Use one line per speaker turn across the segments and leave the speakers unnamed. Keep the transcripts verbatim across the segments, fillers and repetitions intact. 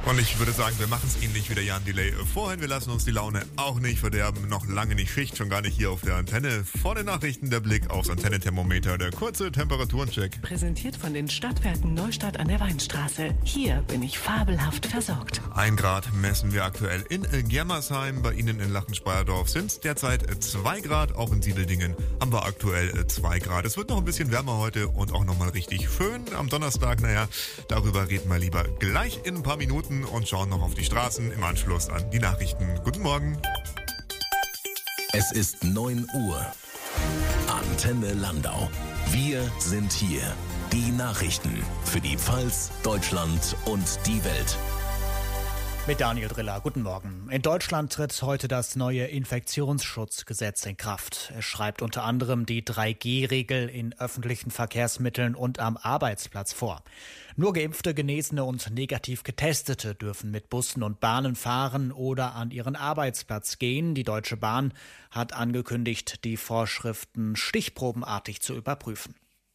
Und ich würde sagen, wir machen es ähnlich wie der Jan Delay vorhin. Wir lassen uns die Laune auch nicht verderben. Noch lange nicht Schicht, schon gar nicht hier auf der Antenne. Vor den Nachrichten der Blick aufs Antennenthermometer. Der kurze Temperaturencheck.
Präsentiert von den Stadtwerken Neustadt an der Weinstraße. Hier bin ich fabelhaft versorgt.
Ein Grad messen wir aktuell in Germersheim. Bei Ihnen in Lachenspeyerdorf sind es derzeit zwei Grad. Auch in Siebeldingen haben wir aktuell zwei Grad. Es wird noch ein bisschen wärmer heute und auch nochmal richtig schön. Am Donnerstag, naja, darüber reden wir lieber gleich in ein paar Minuten und schauen noch auf die Straßen im Anschluss an die Nachrichten. Guten Morgen.
Es ist neun Uhr. Antenne Landau. Wir sind hier. Die Nachrichten für die Pfalz, Deutschland und die Welt.
Mit Daniel Driller, guten Morgen. In Deutschland tritt heute das neue Infektionsschutzgesetz in Kraft. Es schreibt unter anderem die drei G Regel in öffentlichen Verkehrsmitteln und am Arbeitsplatz vor. Nur Geimpfte, Genesene und negativ Getestete dürfen mit Bussen und Bahnen fahren oder an ihren Arbeitsplatz gehen. Die Deutsche Bahn hat angekündigt, die Vorschriften stichprobenartig zu überprüfen.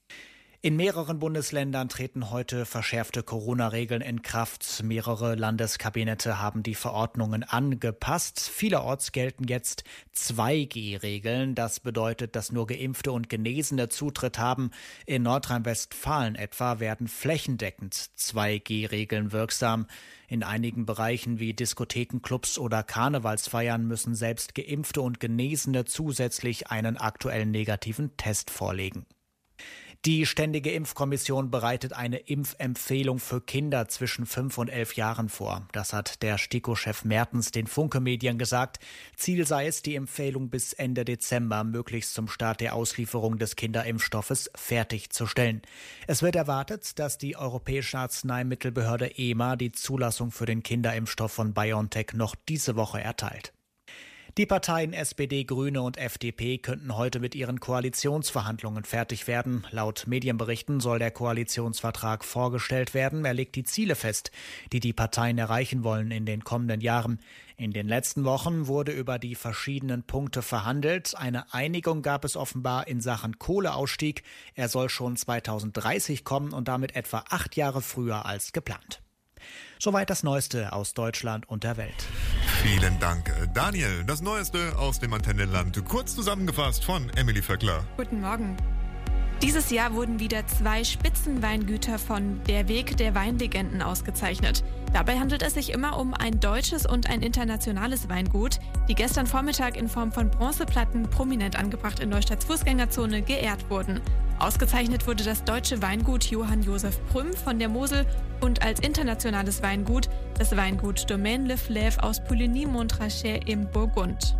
In mehreren Bundesländern treten heute verschärfte Corona-Regeln in Kraft. Mehrere Landeskabinette haben die Verordnungen angepasst. Vielerorts gelten jetzt zwei G Regeln. Das bedeutet, dass nur Geimpfte und Genesene Zutritt haben. In Nordrhein-Westfalen etwa werden flächendeckend zwei G Regeln wirksam. In einigen Bereichen wie Diskotheken, Clubs oder Karnevalsfeiern müssen selbst Geimpfte und Genesene zusätzlich einen aktuellen negativen Test vorlegen. Die Ständige Impfkommission bereitet eine Impfempfehlung für Kinder zwischen fünf und elf Jahren vor. Das hat der STIKO-Chef Mertens den Funke-Medien gesagt. Ziel sei es, die Empfehlung bis Ende Dezember möglichst zum Start der Auslieferung des Kinderimpfstoffes fertigzustellen. Es wird erwartet, dass die Europäische Arzneimittelbehörde E M A die Zulassung für den Kinderimpfstoff von BioNTech noch diese Woche erteilt. Die Parteien S P D, Grüne und F D P könnten heute mit ihren Koalitionsverhandlungen fertig werden. Laut Medienberichten soll der Koalitionsvertrag vorgestellt werden. Er legt die Ziele fest, die die Parteien erreichen wollen in den kommenden Jahren. In den letzten Wochen wurde über die verschiedenen Punkte verhandelt. Eine Einigung gab es offenbar in Sachen Kohleausstieg. Er soll schon zweitausenddreißig kommen und damit etwa acht Jahre früher als geplant. Soweit das Neueste aus Deutschland und der Welt.
Vielen Dank, Daniel. Das Neueste aus dem Antennenland. Kurz zusammengefasst von Emily Vöckler.
Guten Morgen. Dieses Jahr wurden wieder zwei Spitzenweingüter von Der Weg der Weinlegenden ausgezeichnet. Dabei handelt es sich immer um ein deutsches und ein internationales Weingut, die gestern Vormittag in Form von Bronzeplatten prominent angebracht in Neustadts Fußgängerzone geehrt wurden. Ausgezeichnet wurde das deutsche Weingut Johann Joseph Prüm von der Mosel und als internationales Weingut das Weingut Domaine Le Fleuve aus Pouligny-Montrachet im Burgund.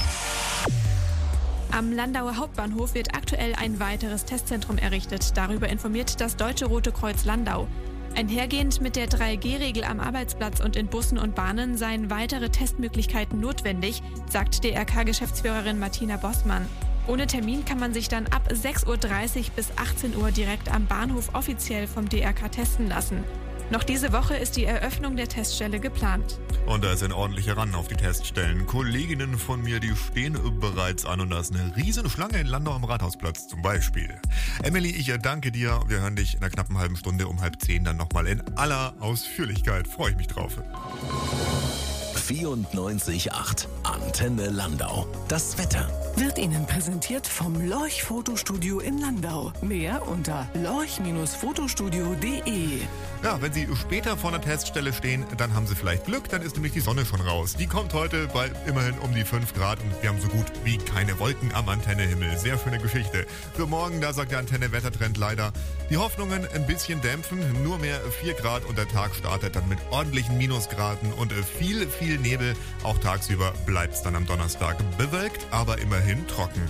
Am Landauer Hauptbahnhof wird aktuell ein weiteres Testzentrum errichtet. Darüber informiert das Deutsche Rote Kreuz Landau. Einhergehend mit der drei G Regel am Arbeitsplatz und in Bussen und Bahnen seien weitere Testmöglichkeiten notwendig, sagt D R K-Geschäftsführerin Martina Bossmann. Ohne Termin kann man sich dann ab sechs Uhr dreißig bis achtzehn Uhr direkt am Bahnhof offiziell vom D R K testen lassen. Noch diese Woche ist die Eröffnung der Teststelle geplant.
Und da ist ein ordentlicher Run auf die Teststellen. Kolleginnen von mir, die stehen bereits an und da ist eine riesen Schlange in Landau am Rathausplatz zum Beispiel. Emily, ich danke dir. Wir hören dich in einer knappen halben Stunde um halb zehn dann nochmal in aller Ausführlichkeit. Freue ich mich drauf.
vierundneunzig Komma acht Antenne Landau. Das Wetter
Wird Ihnen präsentiert vom Lorch Fotostudio in Landau. Mehr unter lorch Fotostudio punkt de.
Ja, wenn Sie später vor einer Teststelle stehen, dann haben Sie vielleicht Glück, dann ist nämlich die Sonne schon raus. Die kommt heute bei immerhin um die fünf Grad und wir haben so gut wie keine Wolken am Antennehimmel. Sehr schöne Geschichte. Für morgen, da sagt der Antenne-Wettertrend leider, die Hoffnungen ein bisschen dämpfen, nur mehr vier Grad und der Tag startet dann mit ordentlichen Minusgraden und viel, viel Nebel. Auch tagsüber bleibt es dann am Donnerstag bewölkt, aber immerhin trocken.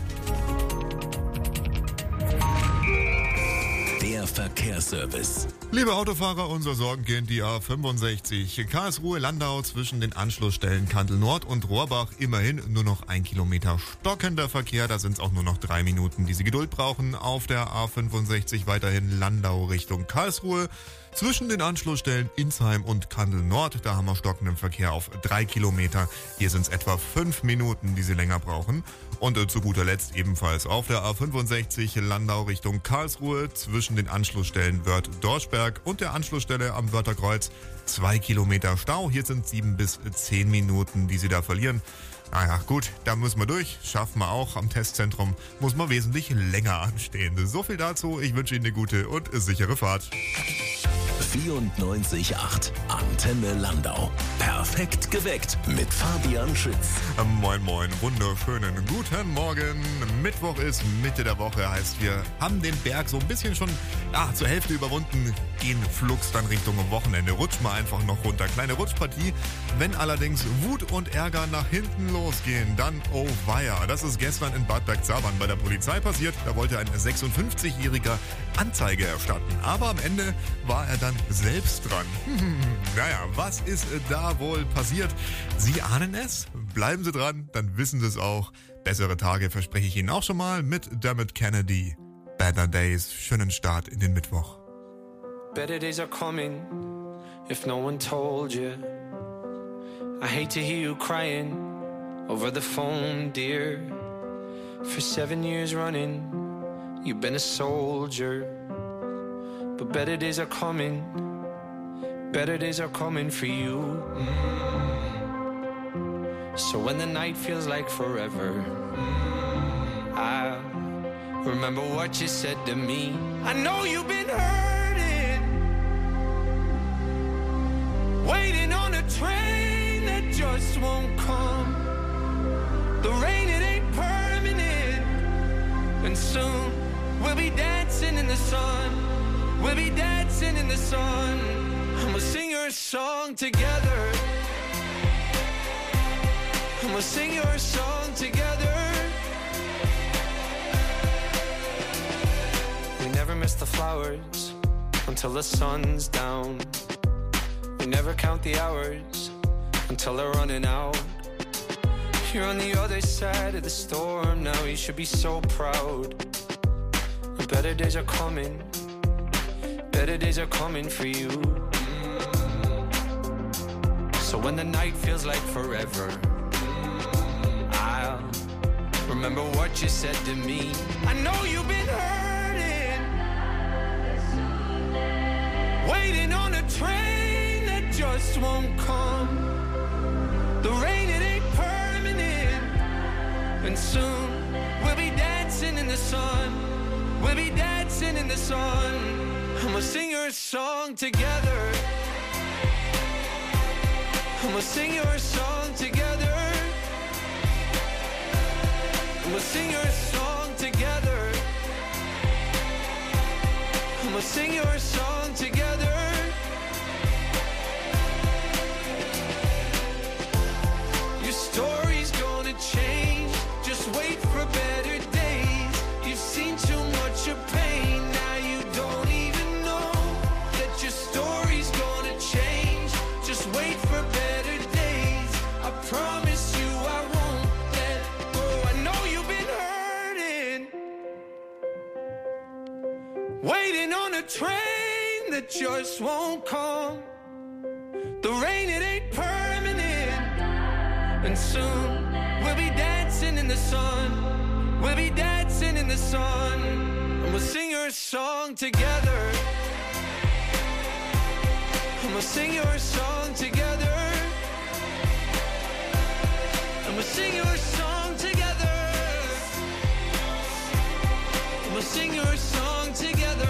Der Verkehrsservice.
Liebe Autofahrer, unser Sorgenkind, die A fünfundsechzig. Karlsruhe-Landau zwischen den Anschlussstellen Kandel Nord und Rohrbach. Immerhin nur noch ein Kilometer stockender Verkehr. Da sind es auch nur noch drei Minuten, die Sie Geduld brauchen. Auf der A fünfundsechzig weiterhin Landau Richtung Karlsruhe. Zwischen den Anschlussstellen Insheim und Kandel Nord, da haben wir stockenden Verkehr auf drei Kilometer. Hier sind es etwa fünf Minuten, die Sie länger brauchen. Und äh, zu guter Letzt ebenfalls auf der A fünfundsechzig Landau Richtung Karlsruhe zwischen den Anschlussstellen Wörth-Dorschberg und der Anschlussstelle am Wörtherkreuz. Zwei Kilometer Stau, hier sind sieben bis zehn Minuten, die Sie da verlieren. Naja, gut, da müssen wir durch. Schaffen wir auch. Am Testzentrum muss man wesentlich länger anstehen. So viel dazu. Ich wünsche Ihnen eine gute und sichere Fahrt.
vierundneunzig Komma acht Antenne Landau. Perfekt geweckt mit Fabian Schütz.
Moin, moin, wunderschönen guten Morgen. Mittwoch ist Mitte der Woche, heißt wir haben den Berg so ein bisschen schon ja, zur Hälfte überwunden, gehen flugs dann Richtung Wochenende. Rutschen wir einfach noch runter. Kleine Rutschpartie. Wenn allerdings Wut und Ärger nach hinten losgehen, dann oh weia. Das ist gestern in Bad Bergzabern bei der Polizei passiert. Da wollte ein sechsundfünfzigjähriger Anzeige erstatten. Aber am Ende war er dann selbst dran. Naja, was ist da wohl passiert? Sie ahnen es? Bleiben Sie dran, dann wissen Sie es auch. Bessere Tage verspreche ich Ihnen auch schon mal mit Dermot Kennedy. Better Days, schönen Start in den Mittwoch.
Better days are coming, if no one told you. I hate to hear you crying over the phone, dear. For seven years running, you've been a soldier. But better days are coming, better days are coming for you. Mm. So when the night feels like forever, mm, I remember what you said to me. I know you've been hurting, waiting on a train that just won't come. The rain, it ain't permanent, and soon we'll be dancing in the sun. We'll be dancing in the sun, and we'll sing your song together. And we'll sing your song together. We never miss the flowers until the sun's down. We never count the hours until they're running out. You're on the other side of the storm now, you should be so proud. The better days are coming, better days are coming for you. So when the night feels like forever, I'll remember what you said to me. I know you've been hurting, waiting on a train that just won't come. The rain, it ain't permanent, and soon we'll be dancing in the sun. We'll be dancing in the sun, and we'll sing your song together. And we'll sing your song together. And we'll sing your song together. And we'll sing your song together. Your story's gonna change. Just wait for better days. You've seen too much of pain. Now you don't even know that your story's gonna change. Just wait for better days. I promise you I won't let go. I know you've been hurting, waiting on a train that just won't come. The rain, it ain't permanent, and soon we'll be dancing in the sun. We'll be dancing in the sun, and we'll sing your song together. And we'll sing your song together. And we'll sing your song together. And we'll sing your song together.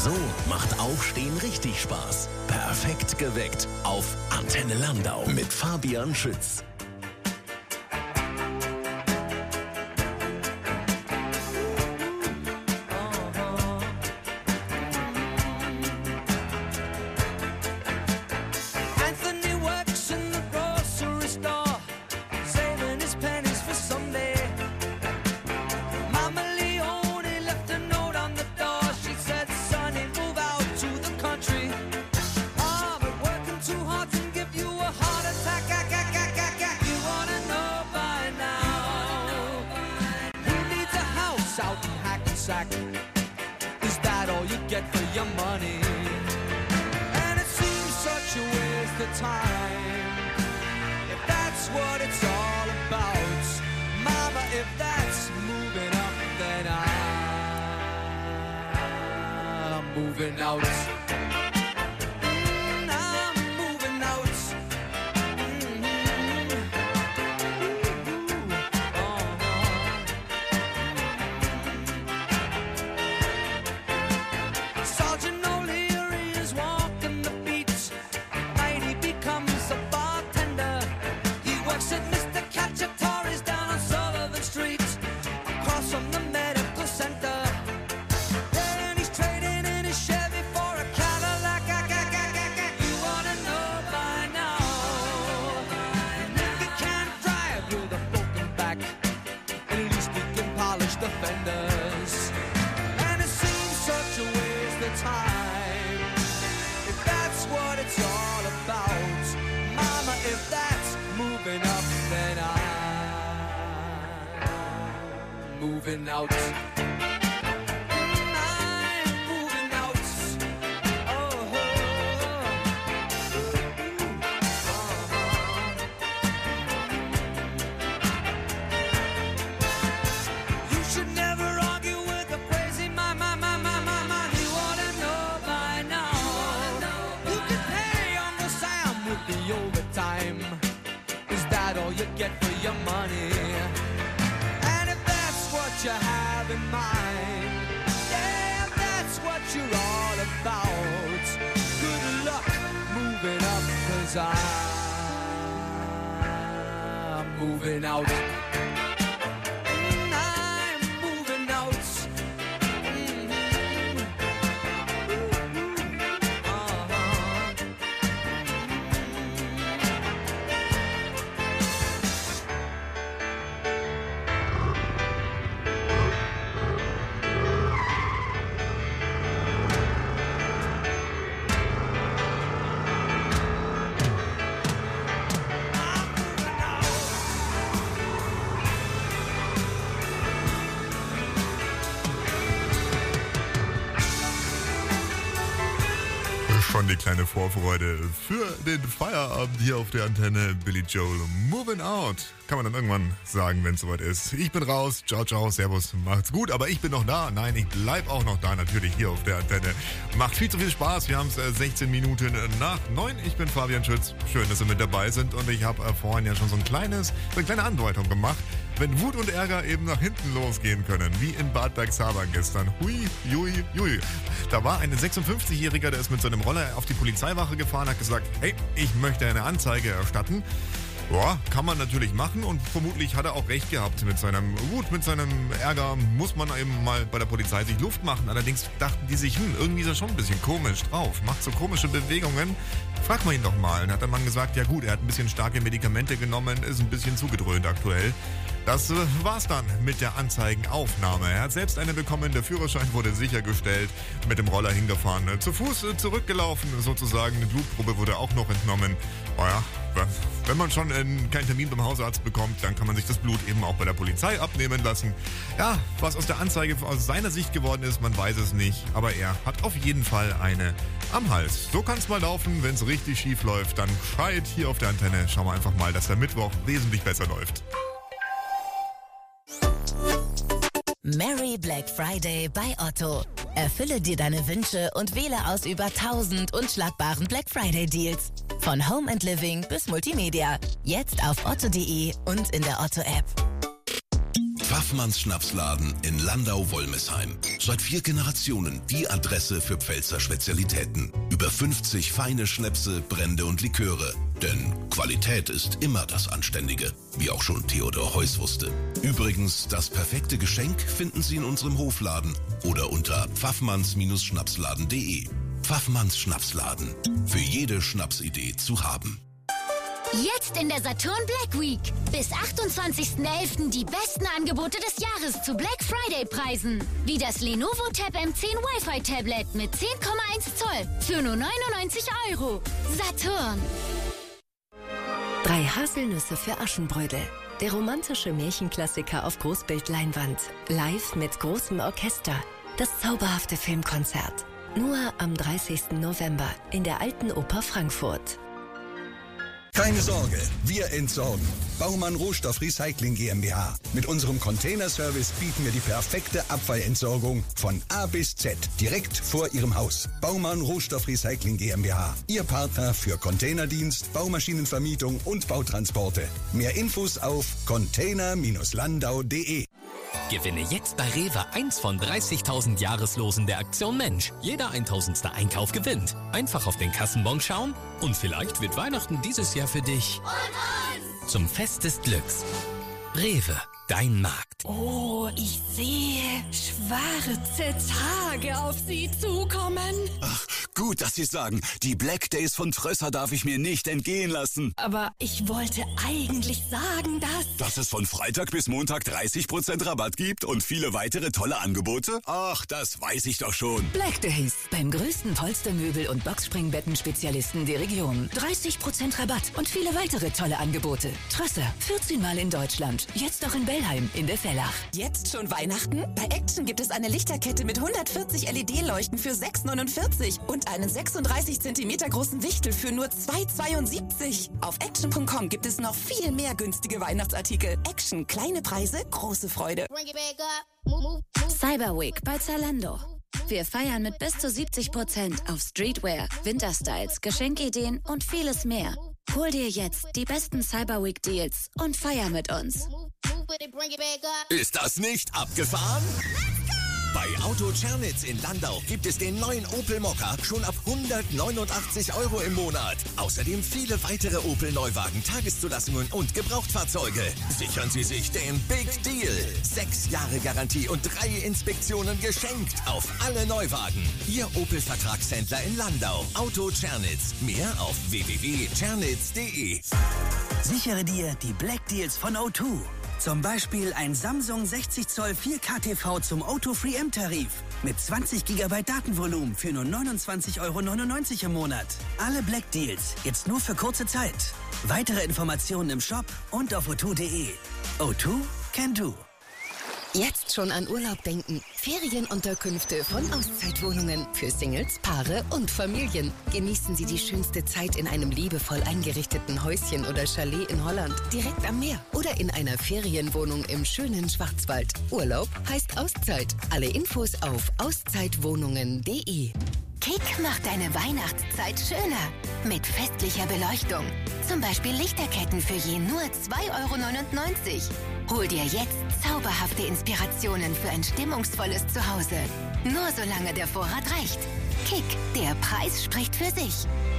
So macht Aufstehen richtig Spaß. Perfekt geweckt auf Antenne Landau mit Fabian Schütz.
Is that all you get for your money? And it seems such a waste of time. If that's what it's all about, Mama, if that's moving up, then I'm moving out. Moving out. You have in mind, yeah, that's what you're all about. Good luck moving up, 'cause I'm moving out.
Schon die kleine Vorfreude für den Feierabend hier auf der Antenne. Billy Joel, Moving Out. Kann man dann irgendwann sagen, wenn es soweit ist. Ich bin raus. Ciao, ciao, servus, macht's gut. Aber ich bin noch da. Nein, ich bleib auch noch da, natürlich hier auf der Antenne. Macht viel zu viel Spaß. Wir haben es äh, sechzehn Minuten nach neun. Ich bin Fabian Schütz. Schön, dass Sie mit dabei sind. Und ich habe äh, vorhin ja schon so ein kleines, so eine kleine Andeutung gemacht. Wenn Wut und Ärger eben nach hinten losgehen können, wie in Bad Bergzabern gestern. Hui, jui, jui. Da war ein sechsundfünfzigjähriger, der ist mit seinem Roller auf die Polizeiwache gefahren, hat gesagt, hey, ich möchte eine Anzeige erstatten. Ja, kann man natürlich machen und vermutlich hat er auch recht gehabt mit seinem Wut, mit seinem Ärger muss man eben mal bei der Polizei sich Luft machen. Allerdings dachten die sich, hm, irgendwie ist er schon ein bisschen komisch drauf, macht so komische Bewegungen. Frag mal ihn doch mal. Dann hat der Mann gesagt, ja gut, er hat ein bisschen starke Medikamente genommen, ist ein bisschen zugedröhnt aktuell. Das äh, war's dann mit der Anzeigenaufnahme. Er hat selbst eine bekommen, der Führerschein wurde sichergestellt, mit dem Roller hingefahren, äh, zu Fuß äh, zurückgelaufen sozusagen, eine Blutprobe wurde auch noch entnommen. Oh ja, wenn man schon äh, keinen Termin beim Hausarzt bekommt, dann kann man sich das Blut eben auch bei der Polizei abnehmen lassen. Ja, was aus der Anzeige aus seiner Sicht geworden ist, man weiß es nicht, aber er hat auf jeden Fall eine am Hals. So kann's mal laufen, wenn es richtig schief läuft, dann schreit hier auf der Antenne. Schauen wir einfach mal, dass der Mittwoch wesentlich besser läuft.
Merry Black Friday bei Otto. Erfülle dir deine Wünsche und wähle aus über tausend unschlagbaren Black Friday Deals. Von Home and Living bis Multimedia. Jetzt auf otto punkt de und in der Otto-App.
Pfaffmanns Schnapsladen in Landau-Wolmesheim. Seit vier Generationen die Adresse für Pfälzer Spezialitäten. Über fünfzig feine Schnäpse, Brände und Liköre. Denn Qualität ist immer das Anständige, wie auch schon Theodor Heuss wusste. Übrigens, das perfekte Geschenk finden Sie in unserem Hofladen oder unter pfaffmanns Schnapsladen punkt de. Pfaffmanns Schnapsladen. Für jede Schnapsidee zu haben.
Jetzt in der Saturn Black Week. Bis achtundzwanzigsten elften die besten Angebote des Jahres zu Black Friday Preisen. Wie das Lenovo Tab M zehn Wi-Fi Tablet mit zehn Komma eins Zoll für nur neunundneunzig Euro. Saturn.
Drei Haselnüsse für Aschenbrödel. Der romantische Märchenklassiker auf Großbildleinwand. Live mit großem Orchester. Das zauberhafte Filmkonzert. Nur am dreißigsten November in der Alten Oper Frankfurt.
Keine Sorge, wir entsorgen. Baumann Rohstoff Recycling GmbH. Mit unserem Containerservice bieten wir die perfekte Abfallentsorgung von A bis Z direkt vor Ihrem Haus. Baumann Rohstoff Recycling GmbH. Ihr Partner für Containerdienst, Baumaschinenvermietung und Bautransporte. Mehr Infos auf container landau punkt de.
Gewinne jetzt bei Rewe eins von dreißigtausend Jahreslosen der Aktion Mensch. Jeder eintausendste Einkauf gewinnt. Einfach auf den Kassenbon schauen und vielleicht wird Weihnachten dieses Jahr für dich und uns zum Fest des Glücks. Rewe, dein Markt.
Oh, ich sehe schwarze Tage auf Sie zukommen.
Ach, gut, dass Sie sagen, die Black Days von Trösser darf ich mir nicht entgehen lassen.
Aber ich wollte eigentlich sagen, dass...
Dass es von Freitag bis Montag dreißig Prozent Rabatt gibt und viele weitere tolle Angebote? Ach, das weiß ich doch schon.
Black Days, beim größten Polstermöbel- und Boxspringbetten-Spezialisten der Region. dreißig Prozent Rabatt und viele weitere tolle Angebote. Trösser, vierzehn Mal in Deutschland. Jetzt auch in Bellheim in der Vellach.
Jetzt schon Weihnachten? Bei Action gibt es eine Lichterkette mit hundertvierzig L E D-Leuchten für sechs neunundvierzig und einen sechsunddreißig Zentimeter großen Wichtel für nur zwei zweiundsiebzig. Auf action punkt com gibt es noch viel mehr günstige Weihnachtsartikel. Action, kleine Preise, große Freude.
Cyber Week bei Zalando. Wir feiern mit bis zu siebzig Prozent auf Streetwear, Winterstyles, Geschenkideen und vieles mehr. Hol dir jetzt die besten Cyber Week Deals und feier mit uns.
Ist das nicht abgefahren? Bei Auto Czernitz in Landau gibt es den neuen Opel Mokka schon ab hundertneunundachtzig Euro im Monat. Außerdem viele weitere Opel Neuwagen, Tageszulassungen und Gebrauchtfahrzeuge. Sichern Sie sich den Big Deal. Sechs Jahre Garantie und drei Inspektionen geschenkt auf alle Neuwagen. Ihr Opel-Vertragshändler in Landau. Auto Czernitz. Mehr auf w w w punkt czernitz punkt de.
Sichere dir die Black Deals von O zwei. Zum Beispiel ein Samsung sechzig Zoll vier K T V zum Auto Free M-Tarif mit zwanzig Gigabyte Datenvolumen für nur neunundzwanzig Euro neunundneunzig im Monat. Alle Black Deals, jetzt nur für kurze Zeit. Weitere Informationen im Shop und auf o zwei punkt de. O zwei can do.
Jetzt schon an Urlaub denken. Ferienunterkünfte von Auszeitwohnungen für Singles, Paare und Familien. Genießen Sie die schönste Zeit in einem liebevoll eingerichteten Häuschen oder Chalet in Holland, direkt am Meer oder in einer Ferienwohnung im schönen Schwarzwald. Urlaub heißt Auszeit. Alle Infos auf auszeitwohnungen punkt de.
Kick macht deine Weihnachtszeit schöner. Mit festlicher Beleuchtung. Zum Beispiel Lichterketten für je nur zwei Euro neunundneunzig. Hol dir jetzt zauberhafte Inspirationen für ein stimmungsvolles Zuhause. Nur solange der Vorrat reicht. Kick, der Preis spricht für sich.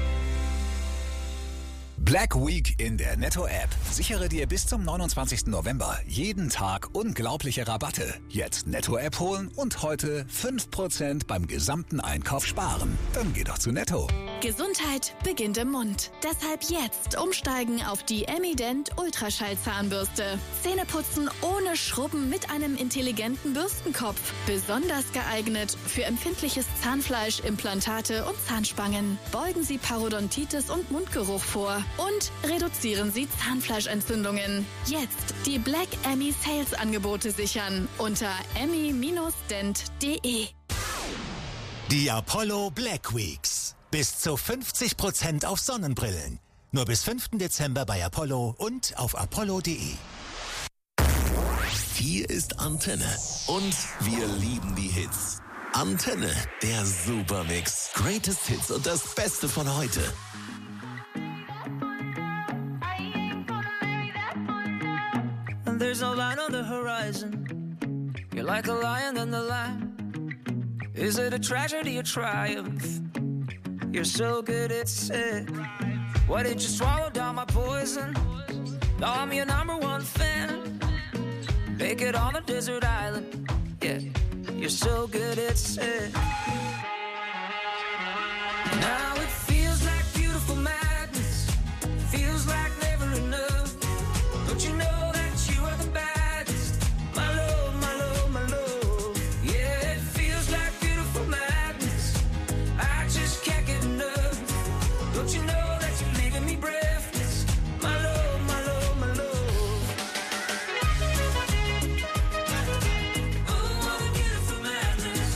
Black Week in der Netto-App. Sichere dir bis zum neunundzwanzigsten November jeden Tag unglaubliche Rabatte. Jetzt Netto-App holen und heute fünf Prozent beim gesamten Einkauf sparen. Dann geh doch zu Netto.
Gesundheit beginnt im Mund. Deshalb jetzt umsteigen auf die Emident Ultraschallzahnbürste. Zähneputzen ohne Schrubben mit einem intelligenten Bürstenkopf. Besonders geeignet für empfindliches Zahnfleisch, Implantate und Zahnspangen. Beugen Sie Parodontitis und Mundgeruch vor. Und reduzieren Sie Zahnfleischentzündungen. Jetzt die Black Emmy Sales Angebote sichern unter emmy dent punkt de.
Die Apollo Black Weeks. Bis zu fünfzig Prozent auf Sonnenbrillen. Nur bis fünften Dezember bei Apollo und auf apollo punkt de.
Hier ist Antenne. Und wir lieben die Hits. Antenne, der Supermix. Greatest Hits und das Beste von heute.
There's no line on the horizon. You're like a lion in the lamb. Is it a tragedy or triumph? You're so good at sick. Why did you swallow down my poison? Now I'm your number one fan. Naked on a desert island. Yeah, you're so good at sick. Now it feels like beautiful madness. Feels like never enough. Don't you know that you are the baddest? My love, my love, my love. Yeah, it feels like beautiful madness. I just can't get enough. Don't you know that you're leaving me breathless? My love, my love, my love. Oh, what a beautiful madness.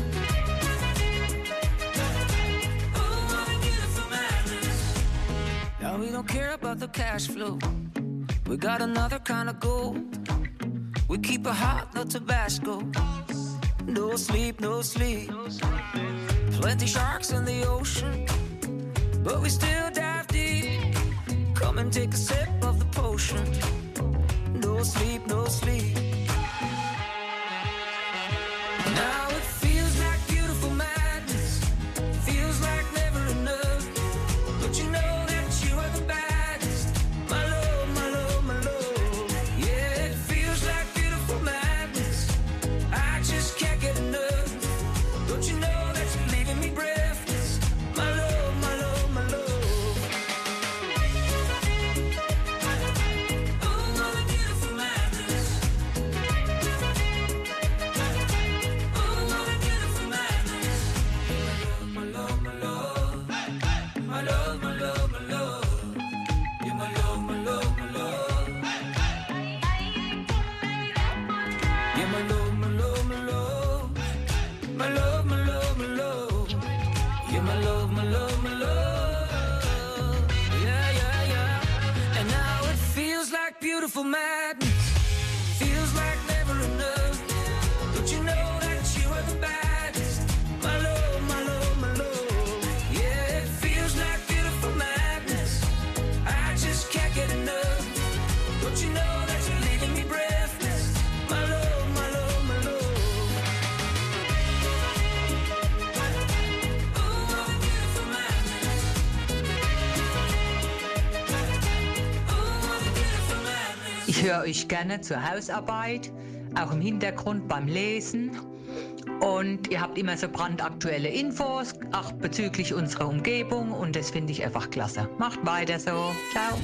Oh, what a beautiful madness. Now we don't care about the cash flow. We got another kind of gold. We keep it hot, no Tabasco. No sleep, no sleep. Plenty sharks in the ocean, but we still dive deep. Come and take a sip of the potion. No sleep, no sleep. Now it feels like beautiful madness. Feels like never enough. Don't you know that you are the baddest? My love, my love, my love. Yeah, it feels like beautiful madness. I just can't get enough. Don't you know that you're leaving me breathless? My love, my love, my love. Oh, what a beautiful madness. Oh, what a beautiful madness. My love, my love, my love, my love, my love. You're my love, my love, my love. You're my love, my love, my love. My love, my love, my love. You're my love, my love, my love. Yeah, yeah, yeah. And now it feels like beautiful madness. Feels like never enough. Don't you know that you are the baddest? My love, my love, my love. Yeah, it feels like beautiful madness. I just can't get enough. Don't you know that you're leaving me breathless? My love, my love, my love. Oh, what a beautiful madness. Oh, what a beautiful madness.
Ich höre euch gerne zur Hausarbeit, auch im Hintergrund beim Lesen. Und ihr habt immer so brandaktuelle Infos, auch bezüglich unserer Umgebung. Und das finde ich einfach klasse. Macht weiter so. Ciao.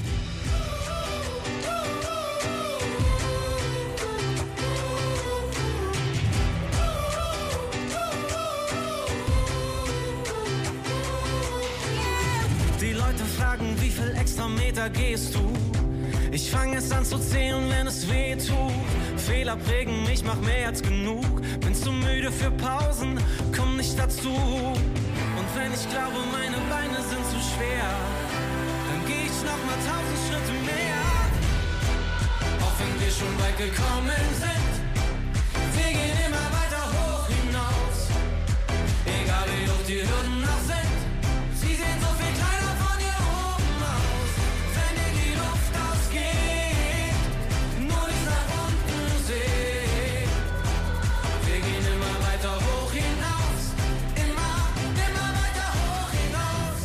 Die Leute fragen, wie viel extra Meter gehst du? Ich fange es an zu zählen, wenn es weh tut. Fehler prägen mich, mach mehr als genug. Bin zu müde für Pausen, komm nicht dazu. Und wenn ich glaube, meine Beine sind zu schwer, dann geh ich noch mal tausend Schritte mehr. Auch wenn wir schon weit gekommen sind, wir gehen immer weiter hoch hinaus. Egal wie hoch die Hürden noch sind, sie sehen so viel kleiner von hier oben aus. Wenn dir die Luft ausgeht, nur nicht nach unten sehen. Wir gehen immer weiter hoch hinaus, immer, immer weiter hoch hinaus.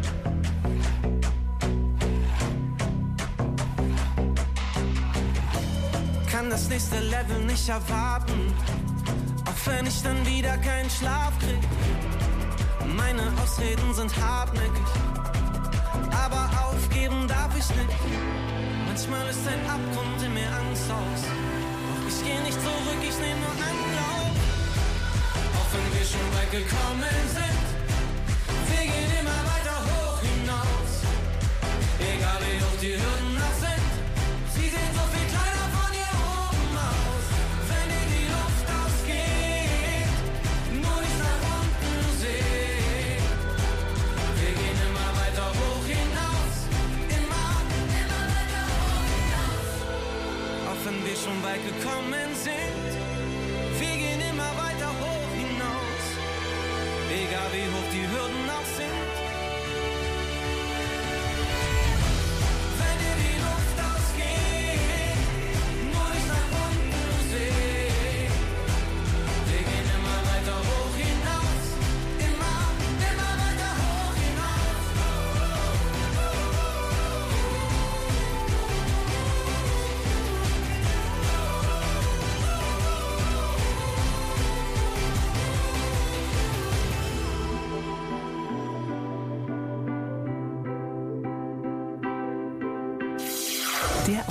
Kann das nächste Level nicht erwarten, auch wenn ich dann wieder keinen Schlaf krieg. Meine Ausreden sind hartnäckig, aber aufgeben darf ich nicht. Manchmal ist ein Abgrund in mir Angst aus, doch ich geh nicht zurück, ich nehm nur Anlauf. Auch wenn wir schon weit gekommen sind, wir gehen immer weiter hoch hinaus. Egal wie hoch die Hürden noch sind, sie sehen so viel kleiner von hier oben aus. Wenn dir die Luft ausgeht, nur nicht nach unten sehen. Wir gehen immer weiter hoch hinaus, immer, immer weiter hoch hinaus. Auch wenn wir schon weit gekommen sind, wir gehen immer weiter hoch hinaus. Egal wie hoch die Hürden noch sind. Wenn dir die Luft ausgeht, nur nicht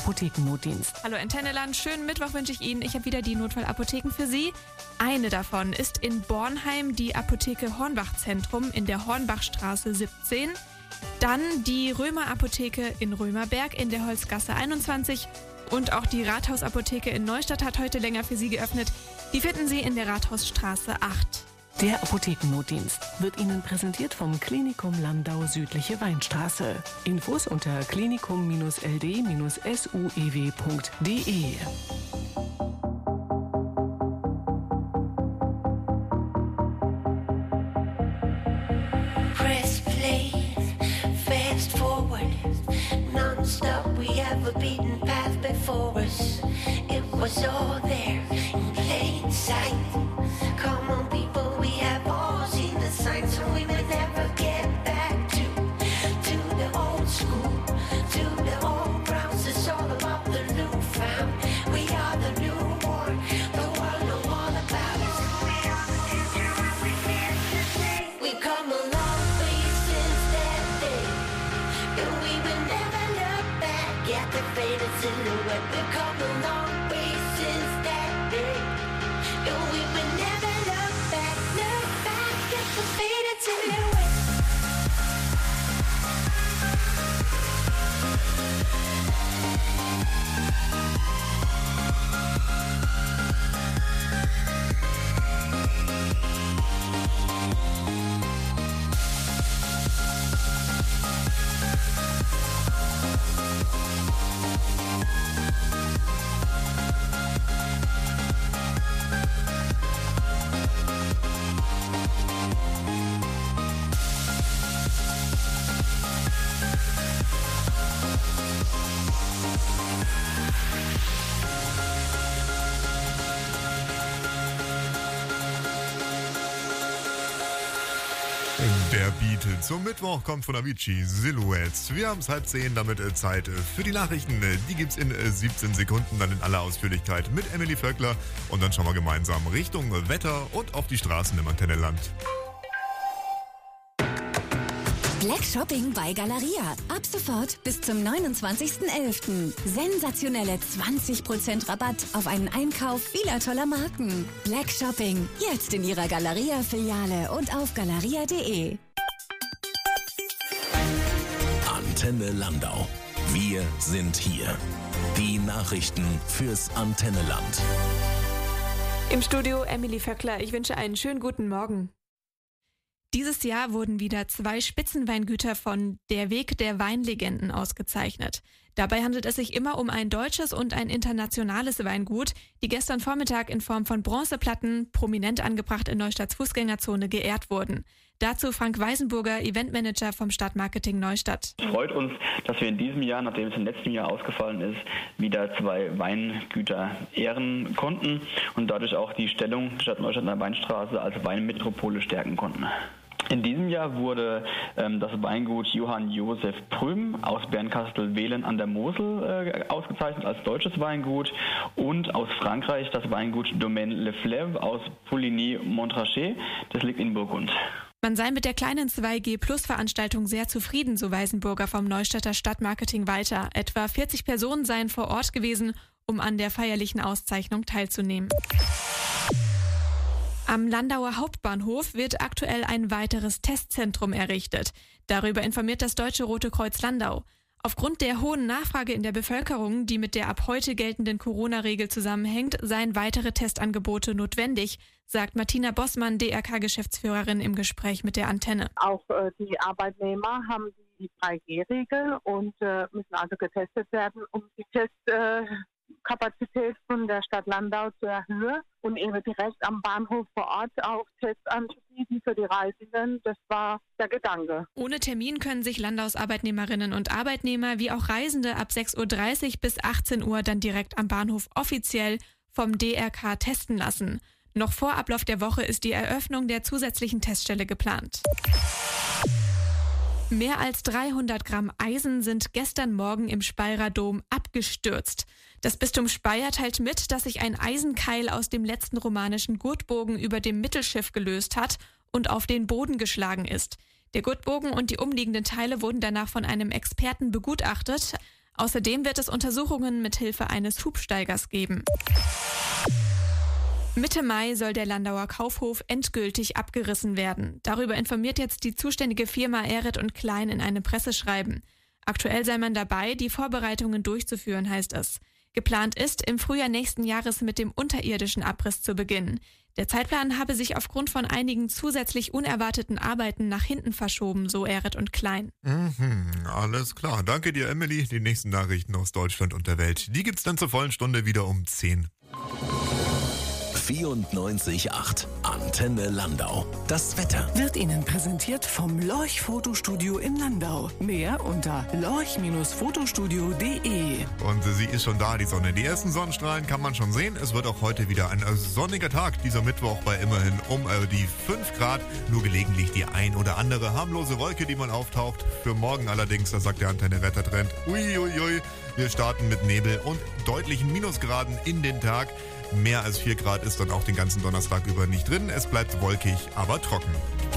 Apothekennotdienst.
Hallo Antenneland, schönen Mittwoch wünsche ich Ihnen. Ich habe wieder die Notfallapotheken für Sie. Eine davon ist in Bornheim die Apotheke Hornbach-Zentrum in der Hornbachstraße siebzehn. Dann die Römer-Apotheke in Römerberg in der Holzgasse einundzwanzig. Und auch die Rathausapotheke in Neustadt hat heute länger für Sie geöffnet. Die finden Sie in der Rathausstraße acht.
Der Apothekennotdienst wird Ihnen präsentiert vom Klinikum Landau Südliche Weinstraße. Infos unter klinikum L D S U E W punkt de.
Press play, fast forward, non-stop. We have a beaten path before us. It was all there in plain sight. Come on, people, we have all seen the signs, so we may never get back to to the old school, to the old grounds. It's all about the new found. We are the newborn, the world know all about us. We are the future, and we here today. We've come a long way since that day, and we will never look back at the faded silhouette. We've come a long way since that day, and we will never look back, look back at the faded silhouette.
Der Beat zum Mittwoch kommt von Avicii, Silhouettes. Wir haben es halb zehn, damit Zeit für die Nachrichten. Die gibt's in siebzehn Sekunden, dann in aller Ausführlichkeit mit Emily Vöckler. Und dann schauen wir gemeinsam Richtung Wetter und auf die Straßen im Antennenland.
Black Shopping bei Galeria. Ab sofort bis zum neunundzwanzigsten elften Sensationelle zwanzig Prozent Rabatt auf einen Einkauf vieler toller Marken. Black Shopping. Jetzt in Ihrer Galeria-Filiale und auf galeria punkt de.
Antenne Landau. Wir sind hier. Die Nachrichten fürs Antennenland.
Im Studio Emily Vöckler. Ich wünsche einen schönen guten Morgen. Dieses Jahr wurden wieder zwei Spitzenweingüter von Der Weg der Weinlegenden ausgezeichnet. Dabei handelt es sich immer um ein deutsches und ein internationales Weingut, die gestern Vormittag in Form von Bronzeplatten, prominent angebracht in Neustadts Fußgängerzone, geehrt wurden. Dazu Frank Weisenburger, Eventmanager vom Stadtmarketing Neustadt.
Es freut uns, dass wir in diesem Jahr, nachdem es im letzten Jahr ausgefallen ist, wieder zwei Weingüter ehren konnten und dadurch auch die Stellung der Stadt Neustadt an der Weinstraße als Weinmetropole stärken konnten. In diesem Jahr wurde ähm, das Weingut Johann Josef Prüm aus Bernkastel-Wehlen an der Mosel äh, ausgezeichnet als deutsches Weingut und aus Frankreich das Weingut Domaine Le Fleuve aus Pouligny-Montrachet, das liegt in Burgund.
Man sei mit der kleinen zwei G Plus Veranstaltung sehr zufrieden, so Weisenburger vom Neustädter Stadtmarketing weiter. Etwa vierzig Personen seien vor Ort gewesen, um an der feierlichen Auszeichnung teilzunehmen. Am Landauer Hauptbahnhof wird aktuell ein weiteres Testzentrum errichtet. Darüber informiert das Deutsche Rote Kreuz Landau. Aufgrund der hohen Nachfrage in der Bevölkerung, die mit der ab heute geltenden Corona-Regel zusammenhängt, seien weitere Testangebote notwendig, sagt Martina Bossmann, D R K-Geschäftsführerin, im Gespräch mit der Antenne.
Auch äh, die Arbeitnehmer haben die drei G Regel und äh, müssen also getestet werden, um die Testkapazität äh, von der Stadt Landau zu erhöhen und eben direkt am Bahnhof vor Ort auch Tests anzubieten für die Reisenden. Das war der Gedanke.
Ohne Termin können sich Landaus Arbeitnehmerinnen und Arbeitnehmer wie auch Reisende ab sechs Uhr dreißig bis achtzehn Uhr dann direkt am Bahnhof offiziell vom D R K testen lassen. Noch vor Ablauf der Woche ist die Eröffnung der zusätzlichen Teststelle geplant. Mehr als dreihundert Gramm Eisen sind gestern Morgen im Speyerer Dom abgestürzt. Das Bistum Speyer teilt mit, dass sich ein Eisenkeil aus dem letzten romanischen Gurtbogen über dem Mittelschiff gelöst hat und auf den Boden geschlagen ist. Der Gurtbogen und die umliegenden Teile wurden danach von einem Experten begutachtet. Außerdem wird es Untersuchungen mit Hilfe eines Hubsteigers geben. Mitte Mai soll der Landauer Kaufhof endgültig abgerissen werden. Darüber informiert jetzt die zuständige Firma Ehret und Klein in einem Presseschreiben. Aktuell sei man dabei, die Vorbereitungen durchzuführen, heißt es. Geplant ist, im Frühjahr nächsten Jahres mit dem unterirdischen Abriss zu beginnen. Der Zeitplan habe sich aufgrund von einigen zusätzlich unerwarteten Arbeiten nach hinten verschoben, so Ehret und Klein.
Mhm, alles klar. Danke dir, Emily. Die nächsten Nachrichten aus Deutschland und der Welt, die gibt's dann zur vollen Stunde wieder um zehn.
vierundneunzig Komma acht Antenne Landau. Das Wetter
wird Ihnen präsentiert vom Lorch Fotostudio in Landau. Mehr unter lorch Bindestrich fotostudio punkt de.
Und sie ist schon da, die Sonne. Die ersten Sonnenstrahlen kann man schon sehen. Es wird auch heute wieder ein sonniger Tag, dieser Mittwoch, bei immerhin um äh, die fünf Grad. Nur gelegentlich die ein oder andere harmlose Wolke, die mal auftaucht. Für morgen allerdings, da sagt der Antenne-Wettertrend, uiuiui, ui, wir starten mit Nebel und deutlichen Minusgraden in den Tag. Mehr als vier Grad ist dann auch den ganzen Donnerstag über nicht drin. Es bleibt wolkig, aber trocken.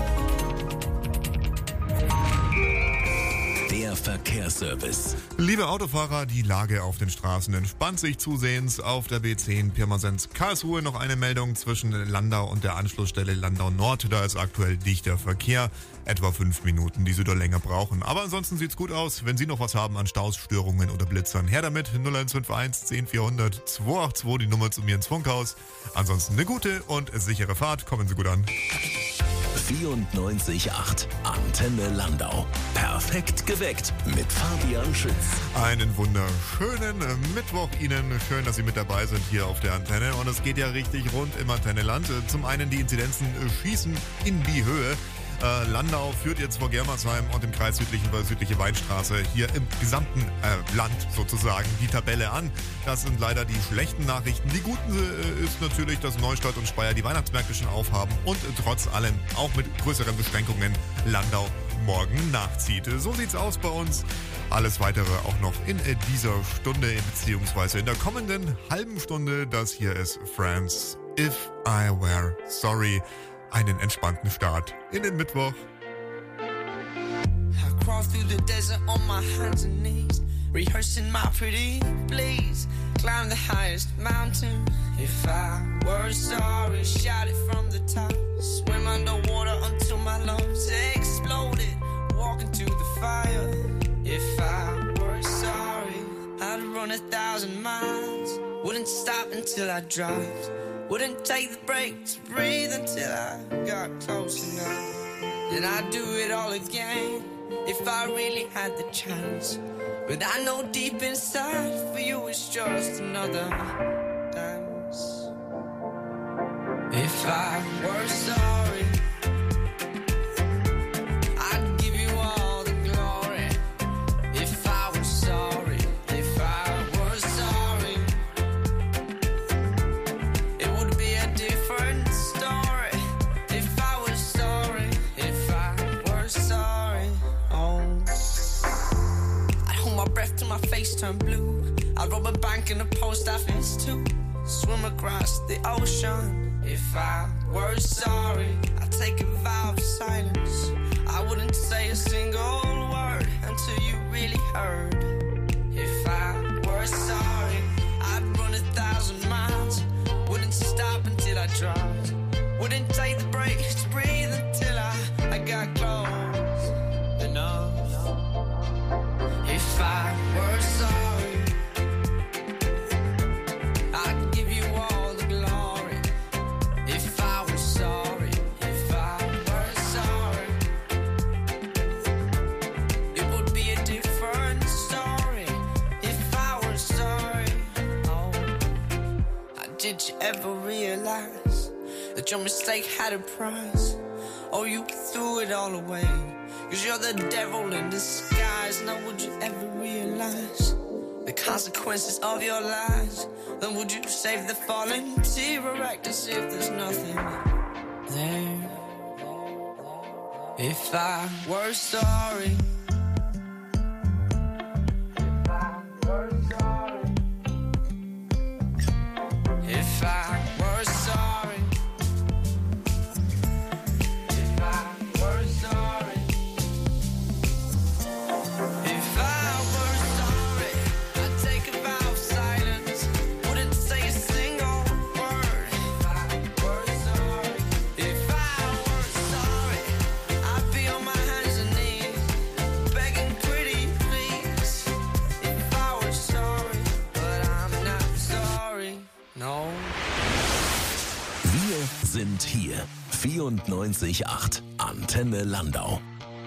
Der Verkehrsservice.
Liebe Autofahrer, die Lage auf den Straßen entspannt sich zusehends. Auf der B zehn Pirmasens-Karlsruhe noch eine Meldung zwischen Landau und der Anschlussstelle Landau Nord. Da ist aktuell dichter Verkehr. Etwa fünf Minuten, die Sie da länger brauchen. Aber ansonsten sieht's gut aus. Wenn Sie noch was haben an Staus, Störungen oder Blitzern, her damit. null eins fünf eins zehn vierhundert zweihundertzweiundachtzig, die Nummer zu mir ins Funkhaus. Ansonsten eine gute und sichere Fahrt. Kommen Sie gut an.
vierundneunzig Komma acht Antenne Landau. Perfekt geweckt mit Fabian Schütz.
Einen wunderschönen Mittwoch Ihnen. Schön, dass Sie mit dabei sind hier auf der Antenne. Und es geht ja richtig rund im Antenneland. Zum einen die Inzidenzen schießen in die Höhe. Äh, Landau führt jetzt vor Germersheim und im Kreis südliche, südliche Weinstraße hier im gesamten äh, Land sozusagen die Tabelle an. Das sind leider die schlechten Nachrichten. Die guten äh, ist natürlich, dass Neustadt und Speyer die Weihnachtsmärkte schon aufhaben und äh, trotz allem auch mit größeren Beschränkungen Landau morgen nachzieht. So sieht's aus bei uns. Alles weitere auch noch in äh, dieser Stunde beziehungsweise in der kommenden halben Stunde. Das hier ist France, If I Were Sorry. Einen entspannten Start in den Mittwoch.
I crawl through the desert on my hands and knees, rehearsing my pretty please. Climb the highest mountain. If I were sorry, shout it from the top. Swim underwater until my lungs exploded. Walk into the fire. If I were sorry, I'd run a thousand miles. Wouldn't stop until I dropped. Wouldn't take the break to breathe until I got close enough. Then I'd do it all again if I really had the chance. But I know deep inside for you it's just another dance. If I were sorry, I'd give you all the glory. If I were sorry, if I were sorry, it would be a different story. If I was sorry, if I were sorry, oh, I'd hold my breath till my face turned blue. I'd rob a bank in a post office too. Swim across the ocean. If I were sorry, I'd take a vow of silence. I wouldn't say a single word until you really heard. If I were sorry, I'd run a thousand miles. Wouldn't stop until I dropped. Wouldn't take the break to breathe until I, I got close enough. If I were sorry, I'd give you all the glory. If I was sorry, if I were sorry, it would be a different story. If I were sorry, oh, did you ever realize that your mistake had a price? Or you threw it all away? Cause you're the devil in disguise. Now would you ever realize the consequences of your lies? Then would you save the fallen tear or act as if there's nothing there? If I were sorry, if I were sorry, if I were sorry, if I were sorry,
hier. vierundneunzig Komma acht Antenne Landau.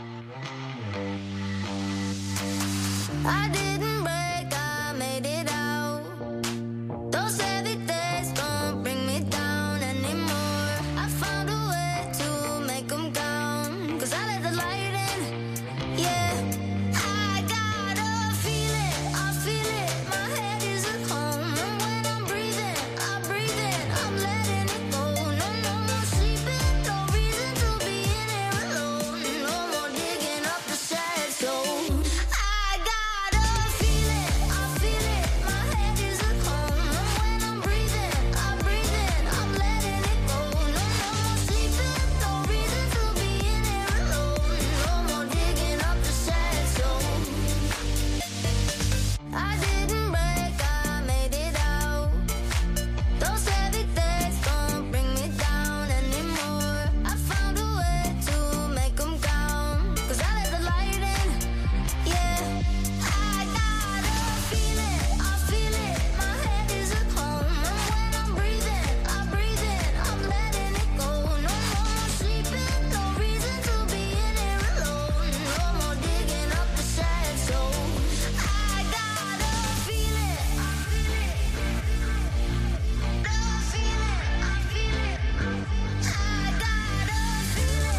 I didn't break, I made it out. Those heavy days don't bring me down anymore. I found a way to make them count, 'cause I let the light in, yeah. I got a feeling, I feel it, my head is a calm. And when I'm breathing, I breathe in, I'm letting it go. No, no more sleeping, no reason to be in here alone. No more digging up the sad soul. I got a feeling, I feel it, my head is a calm. And when I'm breathing, I breathe in, I'm letting it go. No, no more sleeping, no reason to be in here alone. No more digging up the sad soul. I didn't break, I made it out. Those heavy days don't bring me down anymore. I found a way to make them count, 'cause I let the light in, yeah. I got a feeling, I feel it, my head is a calm. And when I'm breathing, I breathe in, I'm letting it go. No more sleeping, no reason to be in here alone. No more digging up the sad soul. I got a feeling, I feel it. No feeling, I feel it. I got a feeling.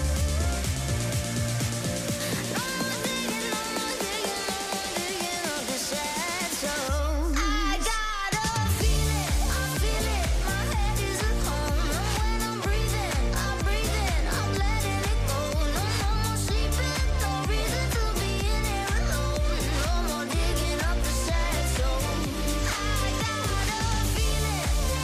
No more digging, no more digging, no more digging up the sad soul. I got a feeling, I feel it, my head is a calm. And when I'm breathing, I breathe in, I'm letting it go. No, no more sleeping, no reason to be in here alone. No more digging up the sad soul. I got a feeling.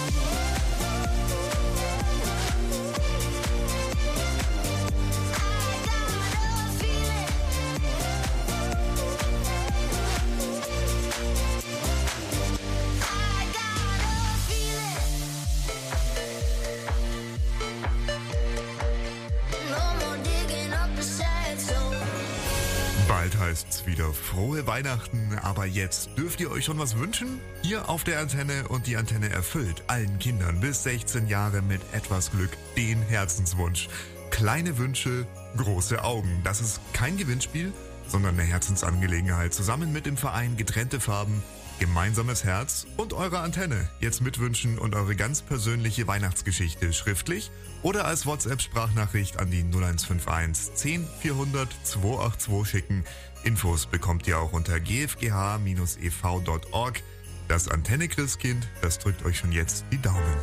Bald heißt's wieder frohe Weihnachten, aber jetzt dürft ihr euch schon was wünschen? Hier auf der Antenne, und die Antenne erfüllt allen Kindern bis sechzehn Jahre mit etwas Glück den Herzenswunsch. Kleine Wünsche, große Augen. Das ist kein Gewinnspiel, sondern eine Herzensangelegenheit. Zusammen mit dem Verein Getrennte Farben, gemeinsames Herz und eure Antenne. Jetzt mitwünschen und eure ganz persönliche Weihnachtsgeschichte schriftlich oder als WhatsApp-Sprachnachricht an die null eins fünf eins zehn vierhundert zweihundertzweiundachtzig schicken. Infos bekommt ihr auch unter g f g h dash e v punkt org. Das Antenne Christkind, das drückt euch schon jetzt die Daumen.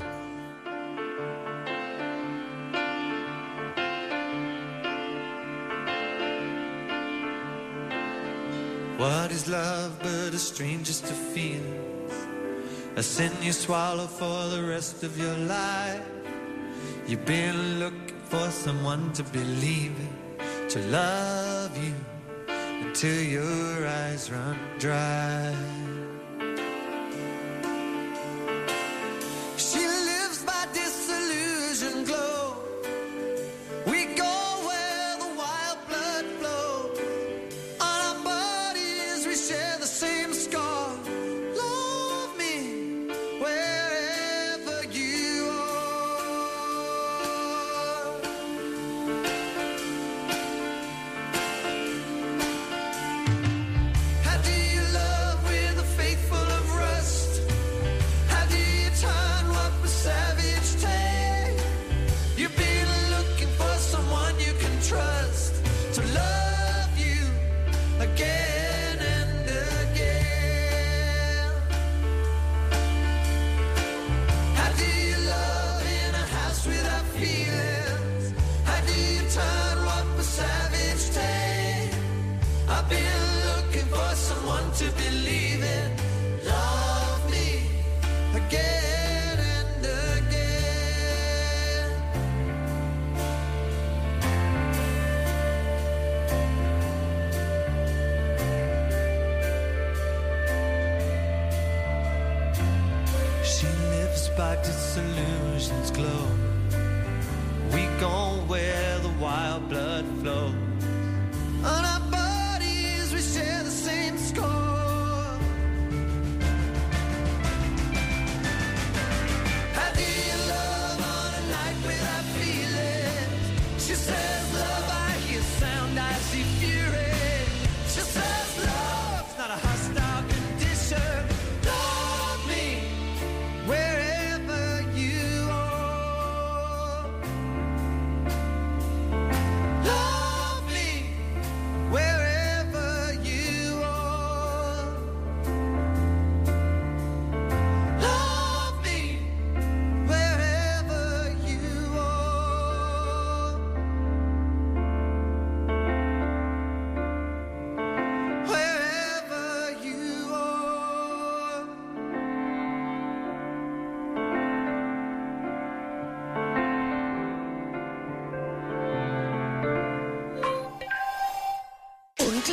What is love but a stranger's to feel? A sin you swallow for the rest of your life. You've been looking for someone to believe in, to love you until your eyes run dry. She lives by disillusion glow. We go where the wild blood flows. On our bodies we share the same scar. Love me wherever you are. How do you love with a faith full of rust? How do you turn what was savage take? You've been looking for someone you can trust to love you again and again. How do you love in a house without feelings? How do you turn what was savage take? I've been looking for someone to believe in. Love me again and again. She lives by disillusion's glow. We go where the wild blood flows. On our bodies we share the same score. How do you love on a night without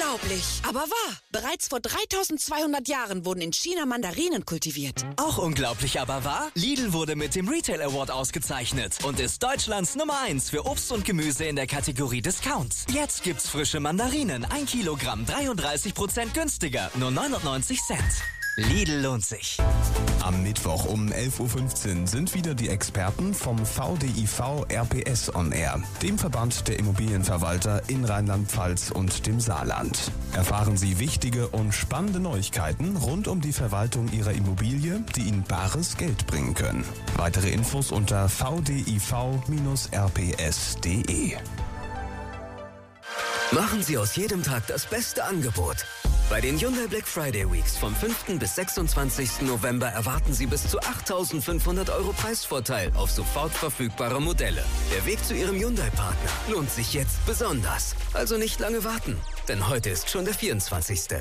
Unglaublich, aber wahr. Bereits vor dreitausendzweihundert Jahren wurden in China Mandarinen kultiviert.
Auch unglaublich, aber wahr. Lidl wurde mit dem Retail Award ausgezeichnet und ist Deutschlands Nummer eins für Obst und Gemüse in der Kategorie Discounts. Jetzt gibt's frische Mandarinen, ein Kilogramm, dreiunddreißig Prozent günstiger, nur neunundneunzig Cent. Lidl lohnt sich.
Am Mittwoch um elf Uhr fünfzehn sind wieder die Experten vom V D I V R P S on Air, dem Verband der Immobilienverwalter in Rheinland-Pfalz und dem Saarland. Erfahren Sie wichtige und spannende Neuigkeiten rund um die Verwaltung Ihrer Immobilie, die Ihnen bares Geld bringen können. Weitere Infos unter v d i v R P S punkt d e.
Machen Sie aus jedem Tag das beste Angebot. Bei den Hyundai Black Friday Weeks vom fünften bis sechsundzwanzigsten November erwarten Sie bis zu achttausendfünfhundert Euro Preisvorteil auf sofort verfügbare Modelle. Der Weg zu Ihrem Hyundai-Partner lohnt sich jetzt besonders. Also nicht lange warten, denn heute ist schon der vierundzwanzigste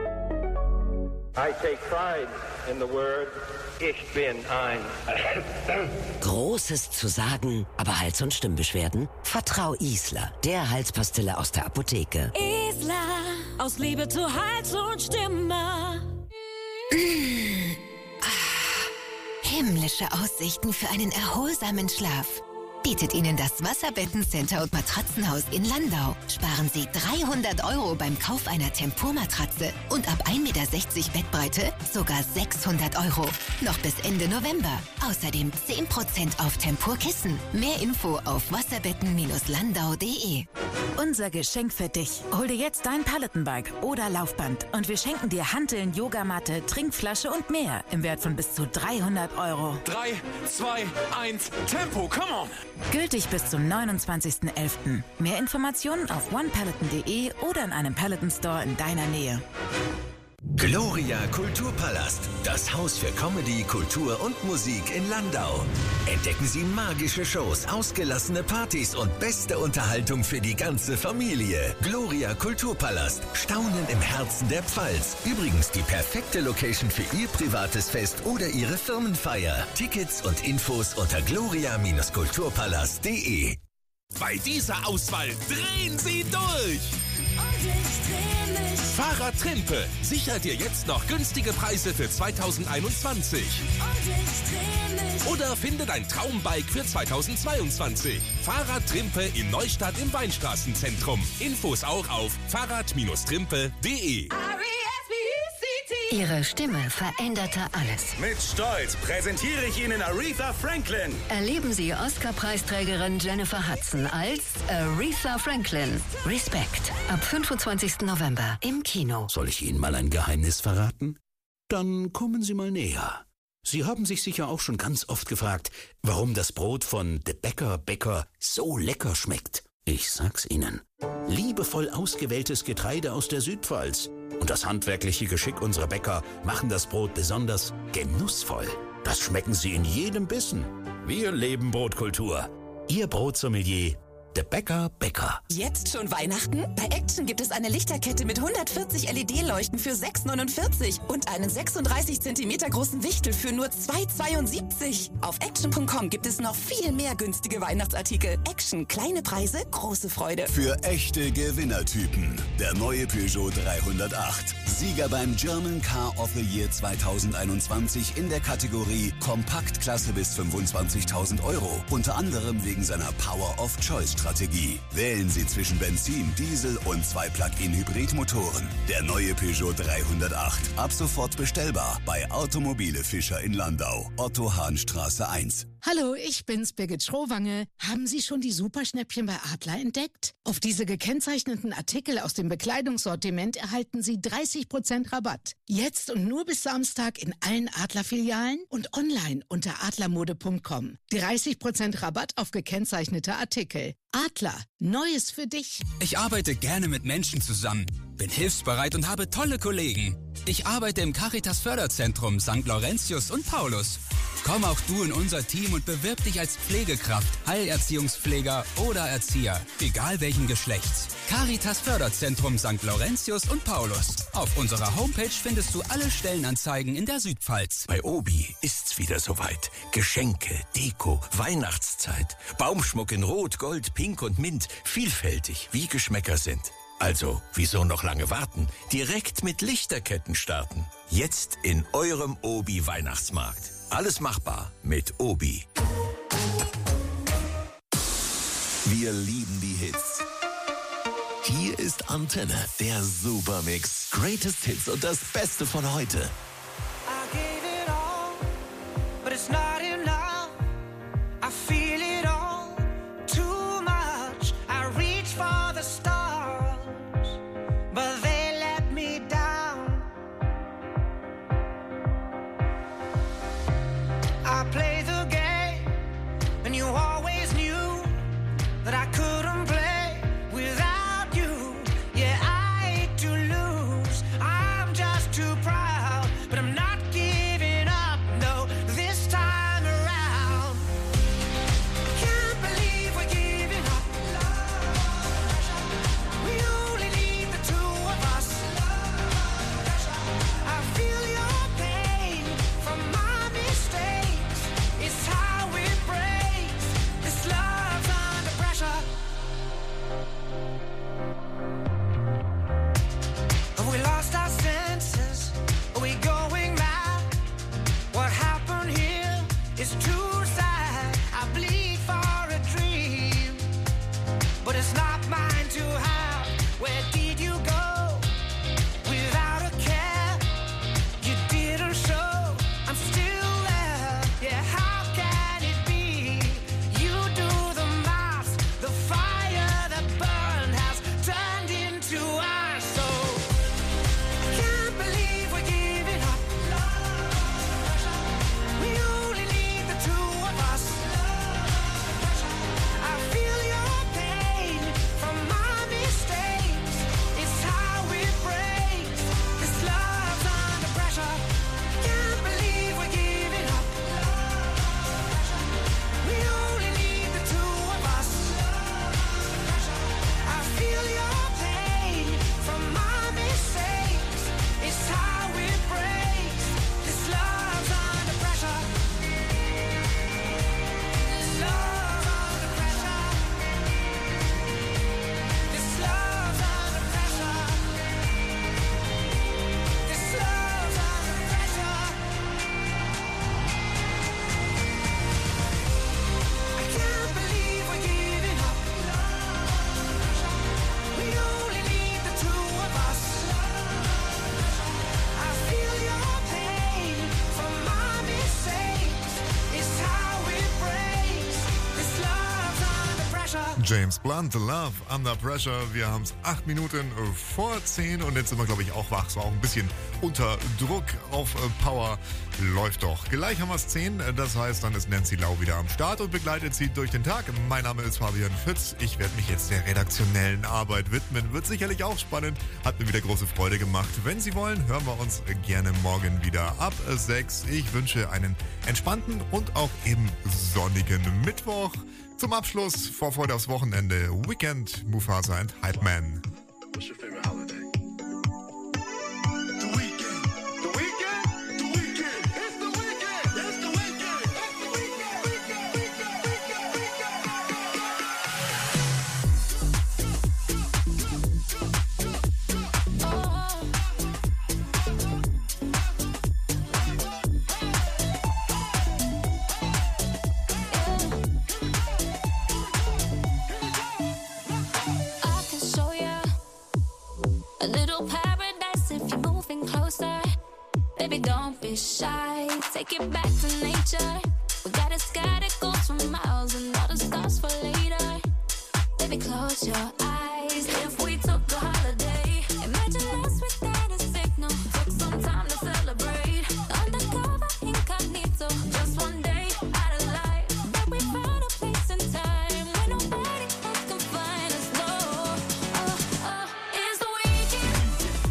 I take pride in the word Ich bin ein.
Großes zu sagen, aber Hals- und Stimmbeschwerden? Vertrau Isla, der Halspastille aus der Apotheke.
Isla, aus Liebe zu Hals und Stimme.
Mmh. Ah, himmlische Aussichten für einen erholsamen Schlaf. Bietet Ihnen das Wasserbettencenter und Matratzenhaus in Landau. Sparen Sie dreihundert Euro beim Kauf einer Tempur-Matratze und ab ein Meter sechzig Bettbreite sogar sechshundert Euro. Noch bis Ende November. Außerdem zehn Prozent auf Tempur-Kissen. Mehr Info auf wasserbetten landau punkt de.
Unser Geschenk für dich. Hol dir jetzt dein Peloton-Bike oder Laufband und wir schenken dir Hanteln, Yogamatte, Trinkflasche und mehr im Wert von bis zu dreihundert Euro.
drei, zwei, eins, Tempo, come on!
Gültig bis zum neunundzwanzigsten elften Mehr Informationen auf one peloton punkt de oder in einem Peloton Store in deiner Nähe.
Gloria Kulturpalast, das Haus für Comedy, Kultur und Musik in Landau. Entdecken Sie magische Shows, ausgelassene Partys und beste Unterhaltung für die ganze Familie. Gloria Kulturpalast, Staunen im Herzen der Pfalz. Übrigens die perfekte Location für Ihr privates Fest oder Ihre Firmenfeier. Tickets und Infos unter gloria kulturpalast punkt de.
Bei dieser Auswahl drehen Sie durch!
Und ich dreh mich.
Fahrrad Trimpe sichert dir jetzt noch günstige Preise für zweitausendeinundzwanzig.
Und ich dreh mich.
Oder finde dein Traumbike für zweitausendzweiundzwanzig. Fahrrad Trimpe in Neustadt im Weinstraßenzentrum. Infos auch auf fahrrad Trimpe punkt de.
Ihre Stimme veränderte alles.
Mit Stolz präsentiere ich Ihnen Aretha Franklin.
Erleben Sie Oscar-Preisträgerin Jennifer Hudson als Aretha Franklin. Respect. Ab fünfundzwanzigsten November im Kino.
Soll ich Ihnen mal ein Geheimnis verraten? Dann kommen Sie mal näher. Sie haben sich sicher auch schon ganz oft gefragt, warum das Brot von The Bäcker Bäcker so lecker schmeckt. Ich sag's Ihnen. Liebevoll ausgewähltes Getreide aus der Südpfalz und das handwerkliche Geschick unserer Bäcker machen das Brot besonders genussvoll. Das schmecken Sie in jedem Bissen. Wir leben Brotkultur. Ihr Brotsommelier, The Bäcker Bäcker.
Jetzt schon Weihnachten? Bei Action gibt es eine Lichterkette mit hundertvierzig L E D-Leuchten für sechs neunundvierzig und einen sechsunddreißig Zentimeter großen Wichtel für nur zwei zweiundsiebzig. Auf action punkt com gibt es noch viel mehr günstige Weihnachtsartikel. Action, kleine Preise, große Freude.
Für echte Gewinnertypen. Der neue Peugeot dreihundertacht. Sieger beim German Car of the Year zweitausendeinundzwanzig in der Kategorie Kompaktklasse bis fünfundzwanzigtausend Euro. Unter anderem wegen seiner Power of Choice Strategie. Wählen Sie zwischen Benzin, Diesel und zwei Plug-in-Hybridmotoren. Der neue Peugeot dreihundertacht. Ab sofort bestellbar bei Automobile Fischer in Landau. Otto-Hahn-Straße eins.
Hallo, ich bin's, Birgit Schrowange. Haben Sie schon die Superschnäppchen bei Adler entdeckt? Auf diese gekennzeichneten Artikel aus dem Bekleidungssortiment erhalten Sie dreißig Prozent Rabatt. Jetzt und nur bis Samstag in allen Adler-Filialen und online unter adlermode punkt com. dreißig Prozent Rabatt auf gekennzeichnete Artikel. Adler, Neues für dich.
Ich arbeite gerne mit Menschen zusammen, bin hilfsbereit und habe tolle Kollegen. Ich arbeite im Caritas Förderzentrum Sankt Laurentius und Paulus. Komm auch du in unser Team und bewirb dich als Pflegekraft, Heilerziehungspfleger oder Erzieher, egal welchen Geschlechts. Caritas Förderzentrum Sankt Laurentius und Paulus. Auf unserer Homepage findest du alle Stellenanzeigen in der Südpfalz.
Bei Obi ist's wieder soweit. Geschenke, Deko, Weihnachtszeit. Baumschmuck in Rot, Gold, Pink und Mint. Vielfältig, wie Geschmäcker sind. Also, wieso noch lange warten? Direkt mit Lichterketten starten. Jetzt in eurem Obi Weihnachtsmarkt. Alles machbar mit Obi. Wir lieben die Hits. Hier ist Antenne, der Supermix. Greatest Hits und das Beste von heute.
I gave it all, but it's not enough. I feel it all, too much. I reach for the stars, but they let me down. I play the game, and you always knew that I couldn't play without you. Yeah, I hate to lose. I'm just too proud, but I'm not giving up. No, this time around. Can't believe we're giving up. We only need the two of us. I feel your pain from my mistakes. It's how it breaks. This love's under pressure. Have we lost our senses? Are we going mad? What happened here is too sad. I bleed for a dream, but it's not mine to have. Where did you go? Without a care, you didn't show. I'm still there. Yeah, how can it be? You do the math. The fire that burned has turned into ice. So can't believe we're giving up. We only need the two of us. I feel your pain from my mistakes. It's how it breaks. This love's under pressure. Can't believe we're giving up. We only need the two of us. I feel your pain from my mistakes. It's how it breaks. This love's under pressure. This love's under pressure. This love's under pressure. This love's under pressure. I can't believe we're giving up. We only need the two of us. I feel your pain from my mistakes. It's how it breaks. This love's under pressure.
James Blunt, Love Under Pressure. Wir haben es acht Minuten vor zehn und jetzt sind wir, glaube ich, auch wach. So auch ein bisschen unter Druck auf äh, Power. Läuft doch. Gleich haben wir es zehn. Das heißt, dann ist Nancy Lau wieder am Start und begleitet sie durch den Tag. Mein Name ist Fabian Fitz. Ich werde mich jetzt der redaktionellen Arbeit widmen. Wird sicherlich auch spannend. Hat mir wieder große Freude gemacht. Wenn Sie wollen, hören wir uns gerne morgen wieder ab sechs. Ich wünsche einen entspannten und auch eben sonnigen Mittwoch. Zum Abschluss, Vorfreude aufs Wochenende, Weekend, Mufasa and Hype Man.
What's your favorite holiday?
I can show ya a little paradise if you're moving closer. Baby, don't be shy. Take it back to nature. We got a sky that goes for miles and all the stars for later. Baby, close your eyes. If we took a holiday, imagine us without a signal. Took some time to celebrate. Undercover, incognito. Just one day out of life. But we found a place and time where nobody else can find us. No, oh, oh, it's the weekend.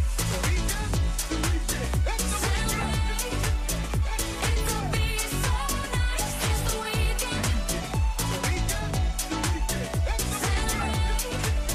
Celebrate. It could be so nice. It's the weekend. Celebrate.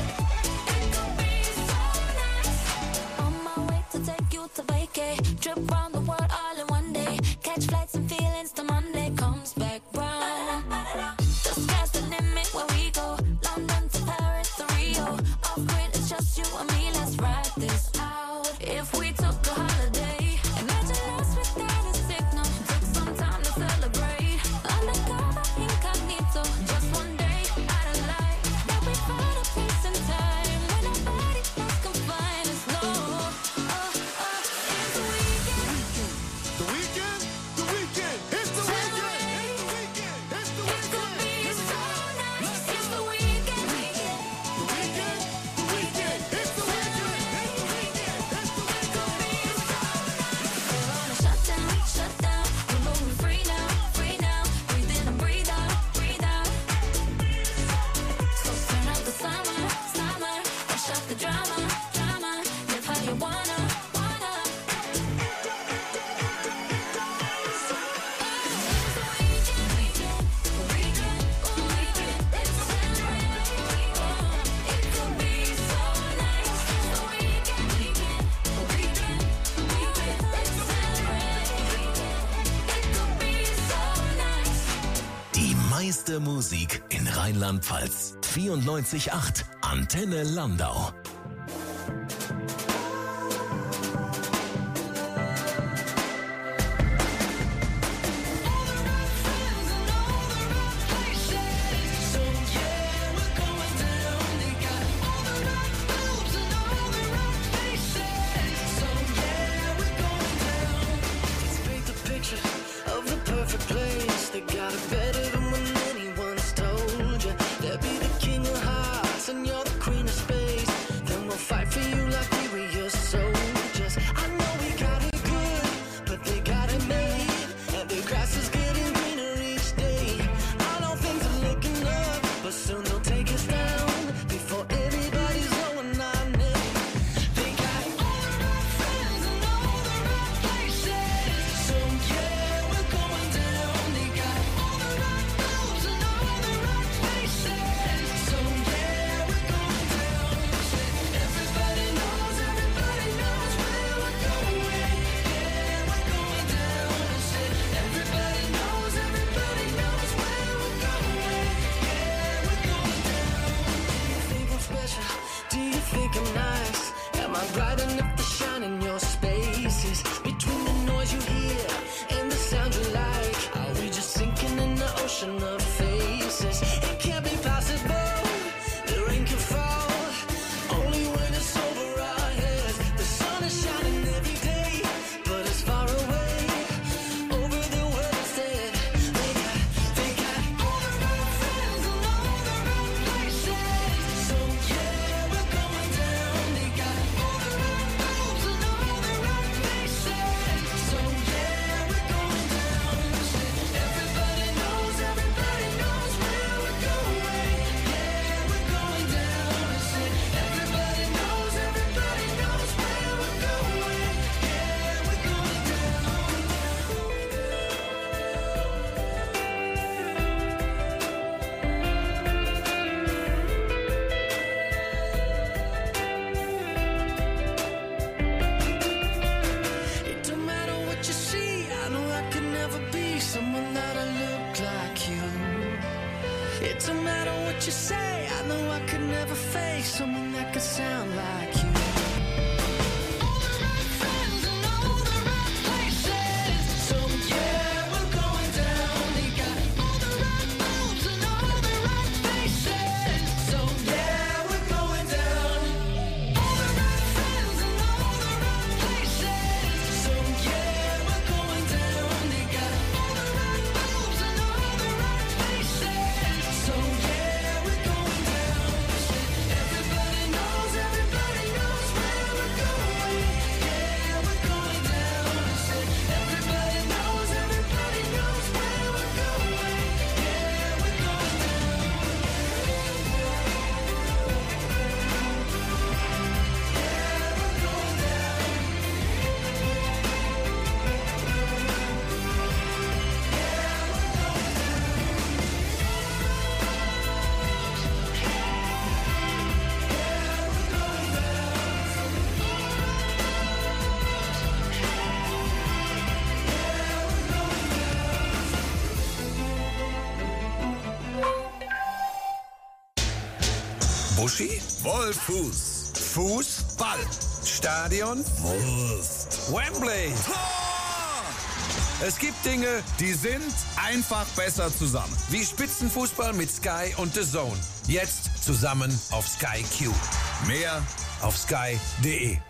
Musik in Rheinland-Pfalz. vierundneunzig Komma acht Antenne Landau.
Buschi? Wollfuß. Fußball. Stadion? Wurst. Wembley. Tor! Es gibt Dinge, die sind einfach besser zusammen. Wie Spitzenfußball mit Sky und The Zone. Jetzt zusammen auf Sky Q. Mehr auf sky punkt de.